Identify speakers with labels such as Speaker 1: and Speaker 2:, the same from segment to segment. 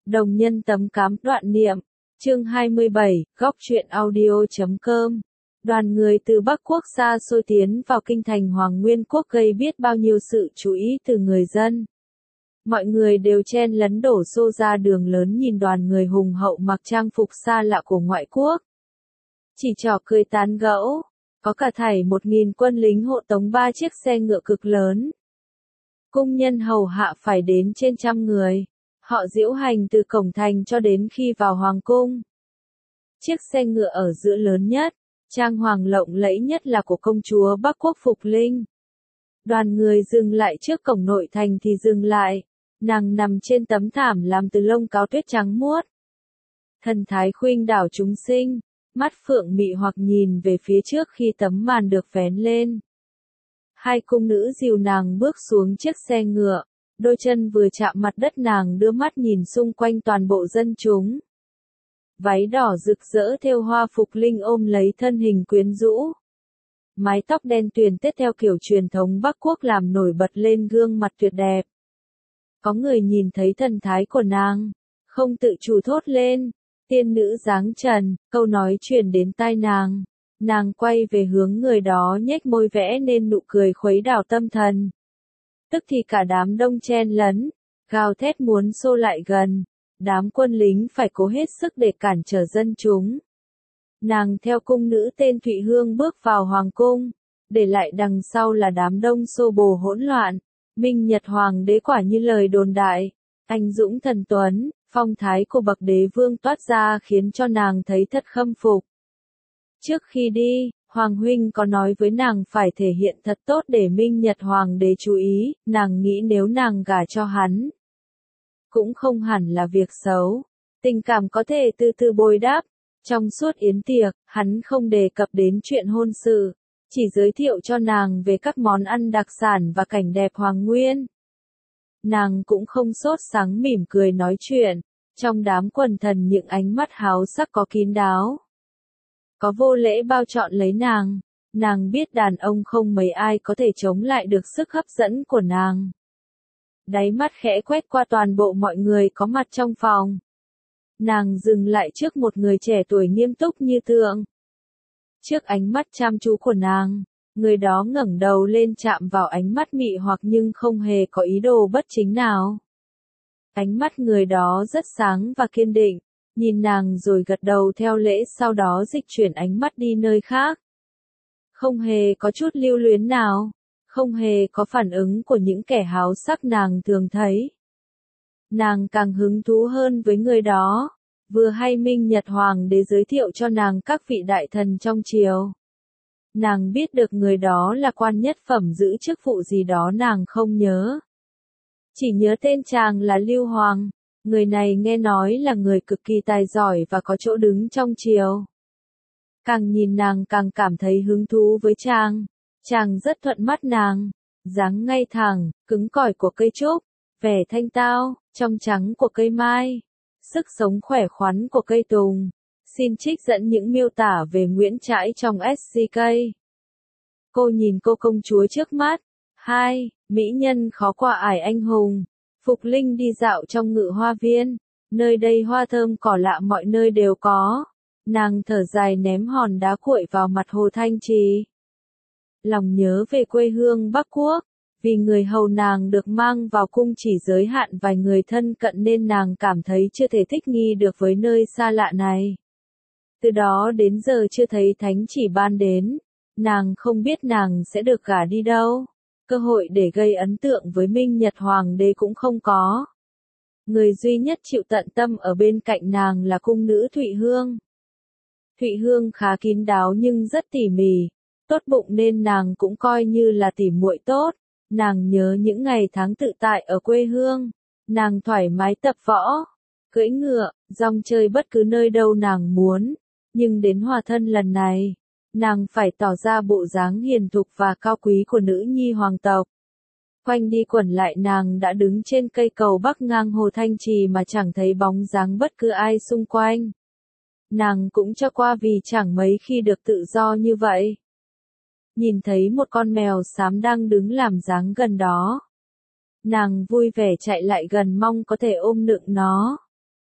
Speaker 1: Đồng nhân tấm cám đoạn niệm, chương 27, góc truyện audio.com. Đoàn người từ Bắc Quốc xa xôi tiến vào kinh thành Hoàng Nguyên Quốc gây biết bao nhiêu sự chú ý từ người dân. Mọi người đều chen lấn đổ xô ra đường lớn nhìn đoàn người hùng hậu mặc trang phục xa lạ của ngoại quốc. Chỉ trò cười tán gẫu, có cả thảy 1.000 quân lính hộ tống 3 chiếc xe ngựa cực lớn. Cung nhân hầu hạ phải đến trên 100 người. Họ diễu hành từ cổng thành cho đến khi vào hoàng cung. Chiếc xe ngựa ở giữa lớn nhất, trang hoàng lộng lẫy nhất là của công chúa Bắc Quốc Phục Linh. Đoàn người dừng lại trước cổng nội thành thì dừng lại, nàng nằm trên tấm thảm làm từ lông cáo tuyết trắng muốt. Thần thái khuynh đảo chúng sinh, mắt phượng mị hoặc nhìn về phía trước khi tấm màn được vén lên. Hai cung nữ dìu nàng bước xuống chiếc xe ngựa. Đôi chân vừa chạm mặt đất nàng đưa mắt nhìn xung quanh toàn bộ dân chúng. Váy đỏ rực rỡ thêu hoa Phục Linh ôm lấy thân hình quyến rũ. Mái tóc đen tuyền tết theo kiểu truyền thống Bắc Quốc làm nổi bật lên gương mặt tuyệt đẹp. Có người nhìn thấy thần thái của nàng, không tự chủ thốt lên, tiên nữ dáng trần, câu nói truyền đến tai nàng. Nàng quay về hướng người đó nhếch môi vẽ nên nụ cười khuấy đảo tâm thần. Tức thì cả đám đông chen lấn, gào thét muốn xô lại gần, đám quân lính phải cố hết sức để cản trở dân chúng. Nàng theo cung nữ tên Thụy Hương bước vào hoàng cung, để lại đằng sau là đám đông xô bồ hỗn loạn. Minh Nhật Hoàng đế quả như lời đồn đại, anh dũng thần tuấn, phong thái của bậc đế vương toát ra khiến cho nàng thấy thật khâm phục. Trước khi đi, Hoàng huynh có nói với nàng phải thể hiện thật tốt để Minh Nhật Hoàng đế chú ý, nàng nghĩ nếu nàng gả cho hắn, cũng không hẳn là việc xấu. Tình cảm có thể từ từ bồi đắp. Trong suốt yến tiệc, hắn không đề cập đến chuyện hôn sự, chỉ giới thiệu cho nàng về các món ăn đặc sản và cảnh đẹp Hoàng Nguyên. Nàng cũng không sốt sắng mỉm cười nói chuyện, trong đám quần thần những ánh mắt háo sắc có kín đáo. Có vô lễ bao trọn lấy nàng biết đàn ông không mấy ai có thể chống lại được sức hấp dẫn của nàng. Đáy mắt khẽ quét qua toàn bộ mọi người có mặt trong phòng. Nàng dừng lại trước một người trẻ tuổi nghiêm túc như tượng. Trước ánh mắt chăm chú của nàng, người đó ngẩng đầu lên chạm vào ánh mắt mị hoặc nhưng không hề có ý đồ bất chính nào. Ánh mắt người đó rất sáng và kiên định. Nhìn nàng rồi gật đầu theo lễ sau đó dịch chuyển ánh mắt đi nơi khác. Không hề có chút lưu luyến nào, không hề có phản ứng của những kẻ háo sắc nàng thường thấy. Nàng càng hứng thú hơn với người đó, vừa hay Minh Nhật Hoàng đế giới thiệu cho nàng các vị đại thần trong triều. Nàng biết được người đó là quan nhất phẩm giữ chức vụ gì đó nàng không nhớ. Chỉ nhớ tên chàng là Lưu Hoàng. Người này nghe nói là người cực kỳ tài giỏi và có chỗ đứng trong triều. Càng nhìn nàng càng cảm thấy hứng thú với chàng. Chàng rất thuận mắt nàng. Dáng ngay thẳng, cứng cỏi của cây trúc, vẻ thanh tao, trong trắng của cây mai, sức sống khỏe khoắn của cây tùng. Xin trích dẫn những miêu tả về Nguyễn Trãi trong SCK. Cô nhìn cô công chúa trước mắt. 2. Mỹ nhân khó qua ải anh hùng. Phục Linh đi dạo trong ngự hoa viên, nơi đây hoa thơm cỏ lạ mọi nơi đều có. Nàng thở dài ném hòn đá cuội vào mặt Hồ Thanh Trì. Lòng nhớ về quê hương Bắc Quốc, vì người hầu nàng được mang vào cung chỉ giới hạn vài người thân cận nên nàng cảm thấy chưa thể thích nghi được với nơi xa lạ này. Từ đó đến giờ chưa thấy thánh chỉ ban đến, nàng không biết nàng sẽ được gả đi đâu. Cơ hội để gây ấn tượng với Minh Nhật Hoàng đế cũng không có. Người duy nhất chịu tận tâm ở bên cạnh nàng là cung nữ Thụy Hương. Thụy Hương khá kín đáo nhưng rất tỉ mỉ, tốt bụng nên nàng cũng coi như là tỉ muội tốt. Nàng nhớ những ngày tháng tự tại ở quê hương, nàng thoải mái tập võ, cưỡi ngựa, dong chơi bất cứ nơi đâu nàng muốn, nhưng đến hòa thân lần này, nàng phải tỏ ra bộ dáng hiền thục và cao quý của nữ nhi hoàng tộc. Quanh đi quẩn lại nàng đã đứng trên cây cầu bắc ngang Hồ Thanh Trì mà chẳng thấy bóng dáng bất cứ ai xung quanh. Nàng cũng cho qua vì chẳng mấy khi được tự do như vậy. Nhìn thấy một con mèo xám đang đứng làm dáng gần đó. Nàng vui vẻ chạy lại gần mong có thể ôm nựng nó.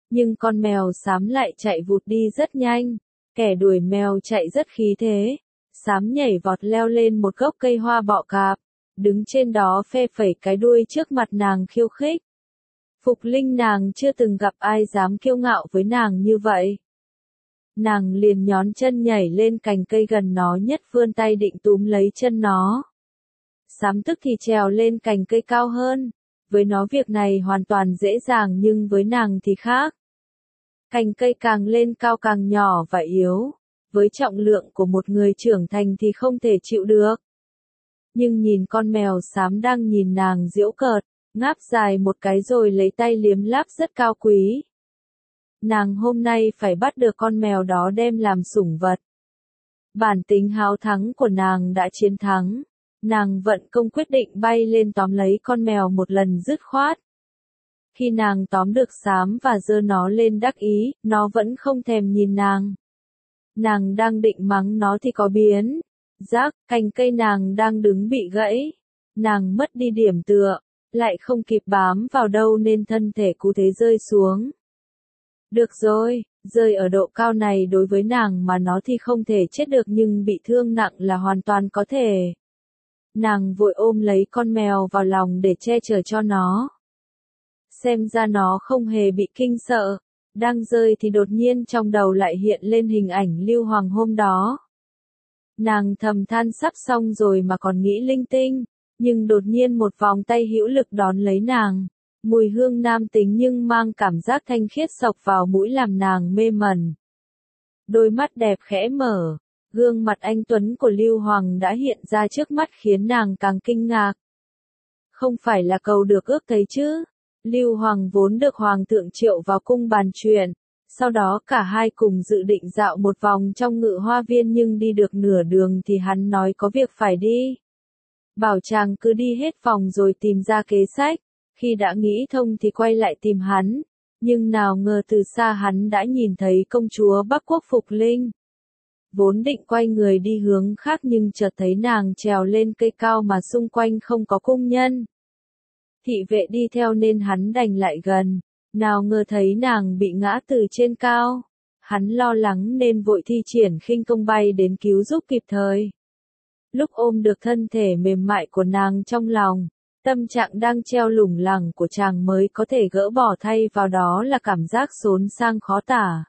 Speaker 1: Nhưng con mèo xám lại chạy vụt đi rất nhanh, kẻ đuổi mèo chạy rất khí thế. Xám nhảy vọt leo lên một gốc cây hoa bọ cạp, đứng trên đó phe phẩy cái đuôi trước mặt nàng khiêu khích. Phục Linh nàng chưa từng gặp ai dám kiêu ngạo với nàng như vậy. Nàng liền nhón chân nhảy lên cành cây gần nó nhất, vươn tay định túm lấy chân nó. Xám tức thì trèo lên cành cây cao hơn. Với nó việc này hoàn toàn dễ dàng, nhưng với nàng thì khác. Cành cây càng lên cao càng nhỏ và yếu. Với trọng lượng của một người trưởng thành thì không thể chịu được. Nhưng nhìn con mèo xám đang nhìn nàng giễu cợt, ngáp dài một cái rồi lấy tay liếm láp rất cao quý. Nàng hôm nay phải bắt được con mèo đó đem làm sủng vật. Bản tính háo thắng của nàng đã chiến thắng. Nàng vận công quyết định bay lên tóm lấy con mèo một lần dứt khoát. Khi nàng tóm được xám và giơ nó lên đắc ý, nó vẫn không thèm nhìn nàng. Nàng đang định mắng nó thì có biến. Rác, cành cây nàng đang đứng bị gãy. Nàng mất đi điểm tựa, lại không kịp bám vào đâu nên thân thể cứ thế rơi xuống. Được rồi, rơi ở độ cao này đối với nàng mà nó thì không thể chết được, nhưng bị thương nặng là hoàn toàn có thể. Nàng vội ôm lấy con mèo vào lòng để che chở cho nó. Xem ra nó không hề bị kinh sợ. Đang rơi thì đột nhiên trong đầu lại hiện lên hình ảnh Lưu Hoàng hôm đó. Nàng thầm than sắp xong rồi mà còn nghĩ linh tinh, nhưng đột nhiên một vòng tay hữu lực đón lấy nàng. Mùi hương nam tính nhưng mang cảm giác thanh khiết xộc vào mũi làm nàng mê mẩn. Đôi mắt đẹp khẽ mở, gương mặt anh tuấn của Lưu Hoàng đã hiện ra trước mắt khiến nàng càng kinh ngạc. Không phải là cầu được ước thấy chứ? Lưu Hoàng vốn được Hoàng thượng triệu vào cung bàn chuyện, sau đó cả hai cùng dự định dạo một vòng trong Ngự Hoa Viên, nhưng đi được nửa đường thì hắn nói có việc phải đi. Bảo chàng cứ đi hết vòng rồi tìm ra kế sách, khi đã nghĩ thông thì quay lại tìm hắn, nhưng nào ngờ từ xa hắn đã nhìn thấy công chúa Bắc Quốc Phục Linh. Vốn định quay người đi hướng khác nhưng chợt thấy nàng trèo lên cây cao mà xung quanh không có cung nhân. Thị vệ đi theo nên hắn đành lại gần, nào ngờ thấy nàng bị ngã từ trên cao. Hắn lo lắng nên vội thi triển khinh công bay đến cứu giúp kịp thời. Lúc ôm được thân thể mềm mại của nàng trong lòng, tâm trạng đang treo lủng lẳng của chàng mới có thể gỡ bỏ, thay vào đó là cảm giác xốn sang khó tả.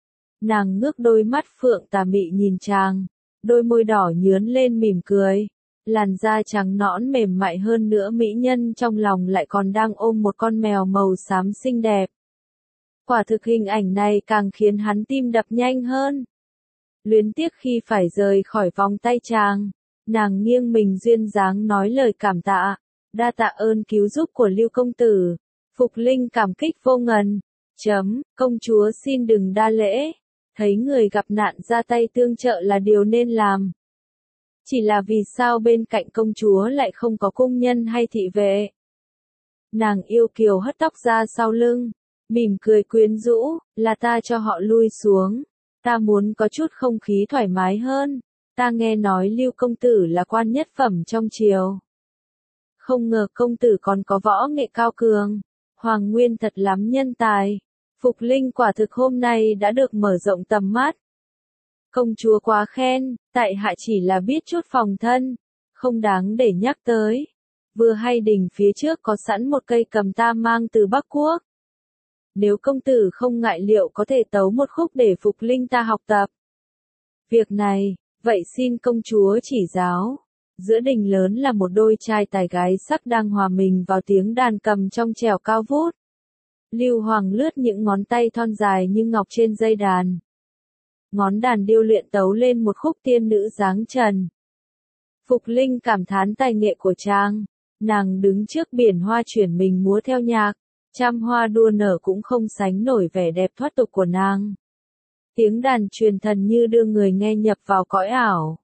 Speaker 1: Nàng ngước đôi mắt phượng tà mị nhìn chàng, đôi môi đỏ nhướn lên mỉm cười. Làn da trắng nõn mềm mại hơn nữa, mỹ nhân trong lòng lại còn đang ôm một con mèo màu xám xinh đẹp. Quả thực hình ảnh này càng khiến hắn tim đập nhanh hơn. Luyến tiếc khi phải rời khỏi vòng tay chàng, nàng nghiêng mình duyên dáng nói lời cảm tạ, đa tạ ơn cứu giúp của Lưu công tử. Phục Linh cảm kích vô ngần. Công chúa xin đừng đa lễ, thấy người gặp nạn ra tay tương trợ là điều nên làm. Chỉ là vì sao bên cạnh công chúa lại không có cung nhân hay thị vệ? Nàng yêu kiều hất tóc ra sau lưng, mỉm cười quyến rũ, là ta cho họ lui xuống. Ta muốn có chút không khí thoải mái hơn. Ta nghe nói Lưu công tử là quan nhất phẩm trong triều. Không ngờ công tử còn có võ nghệ cao cường. Hoàng Nguyên thật lắm nhân tài. Phục Linh quả thực hôm nay đã được mở rộng tầm mắt. Công chúa quá khen, tại hạ chỉ là biết chút phòng thân, không đáng để nhắc tới. Vừa hay đình phía trước có sẵn một cây cầm ta mang từ Bắc Quốc. Nếu công tử không ngại liệu có thể tấu một khúc để Phục Linh ta học tập. Việc này, vậy xin công chúa chỉ giáo. Giữa đình lớn là một đôi trai tài gái sắc đang hòa mình vào tiếng đàn cầm trong trẻo cao vút. Lưu Hoàng lướt những ngón tay thon dài như ngọc trên dây đàn. Ngón đàn điêu luyện tấu lên một khúc tiên nữ dáng trần. Phục Linh cảm thán tài nghệ của chàng. Nàng đứng trước biển hoa chuyển mình múa theo nhạc. Trăm hoa đua nở cũng không sánh nổi vẻ đẹp thoát tục của nàng. Tiếng đàn truyền thần như đưa người nghe nhập vào cõi ảo.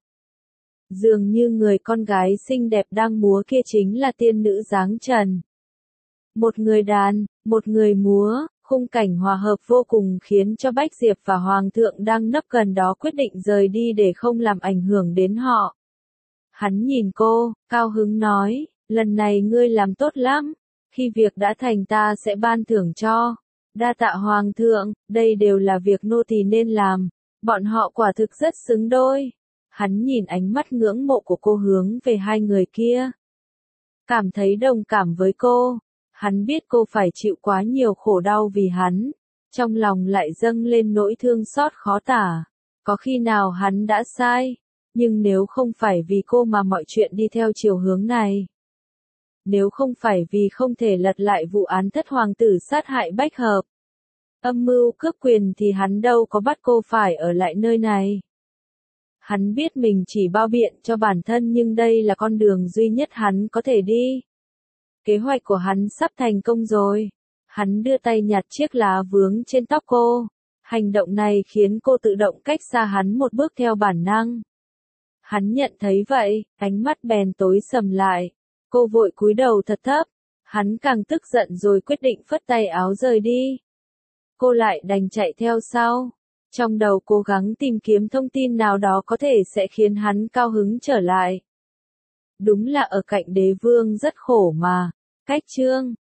Speaker 1: Dường như người con gái xinh đẹp đang múa kia chính là tiên nữ dáng trần. Một người đàn, một người múa, khung cảnh hòa hợp vô cùng khiến cho Bách Diệp và Hoàng thượng đang nấp gần đó quyết định rời đi để không làm ảnh hưởng đến họ. Hắn nhìn cô, cao hứng nói, lần này ngươi làm tốt lắm, khi việc đã thành ta sẽ ban thưởng cho. Đa tạ hoàng thượng, đây đều là việc nô tỳ nên làm. Bọn họ quả thực rất xứng đôi. Hắn nhìn ánh mắt ngưỡng mộ của cô hướng về hai người kia. Cảm thấy đồng cảm với cô. Hắn biết cô phải chịu quá nhiều khổ đau vì hắn. Trong lòng lại dâng lên nỗi thương xót khó tả. Có khi nào hắn đã sai? Nhưng nếu không phải vì cô mà mọi chuyện đi theo chiều hướng này. Nếu không phải vì không thể lật lại vụ án thất hoàng tử sát hại Bách Hợp. Âm mưu cướp quyền thì hắn đâu có bắt cô phải ở lại nơi này. Hắn biết mình chỉ bao biện cho bản thân nhưng đây là con đường duy nhất hắn có thể đi. Kế hoạch của hắn sắp thành công rồi. Hắn đưa tay nhặt chiếc lá vướng trên tóc cô. Hành động này khiến cô tự động cách xa hắn một bước theo bản năng. Hắn nhận thấy vậy, ánh mắt bèn tối sầm lại. Cô vội cúi đầu thật thấp. Hắn càng tức giận rồi quyết định phất tay áo rời đi. Cô lại đành chạy theo sau. Trong đầu cố gắng tìm kiếm thông tin nào đó có thể sẽ khiến hắn cao hứng trở lại. Đúng là ở cạnh đế vương rất khổ mà. Cách chương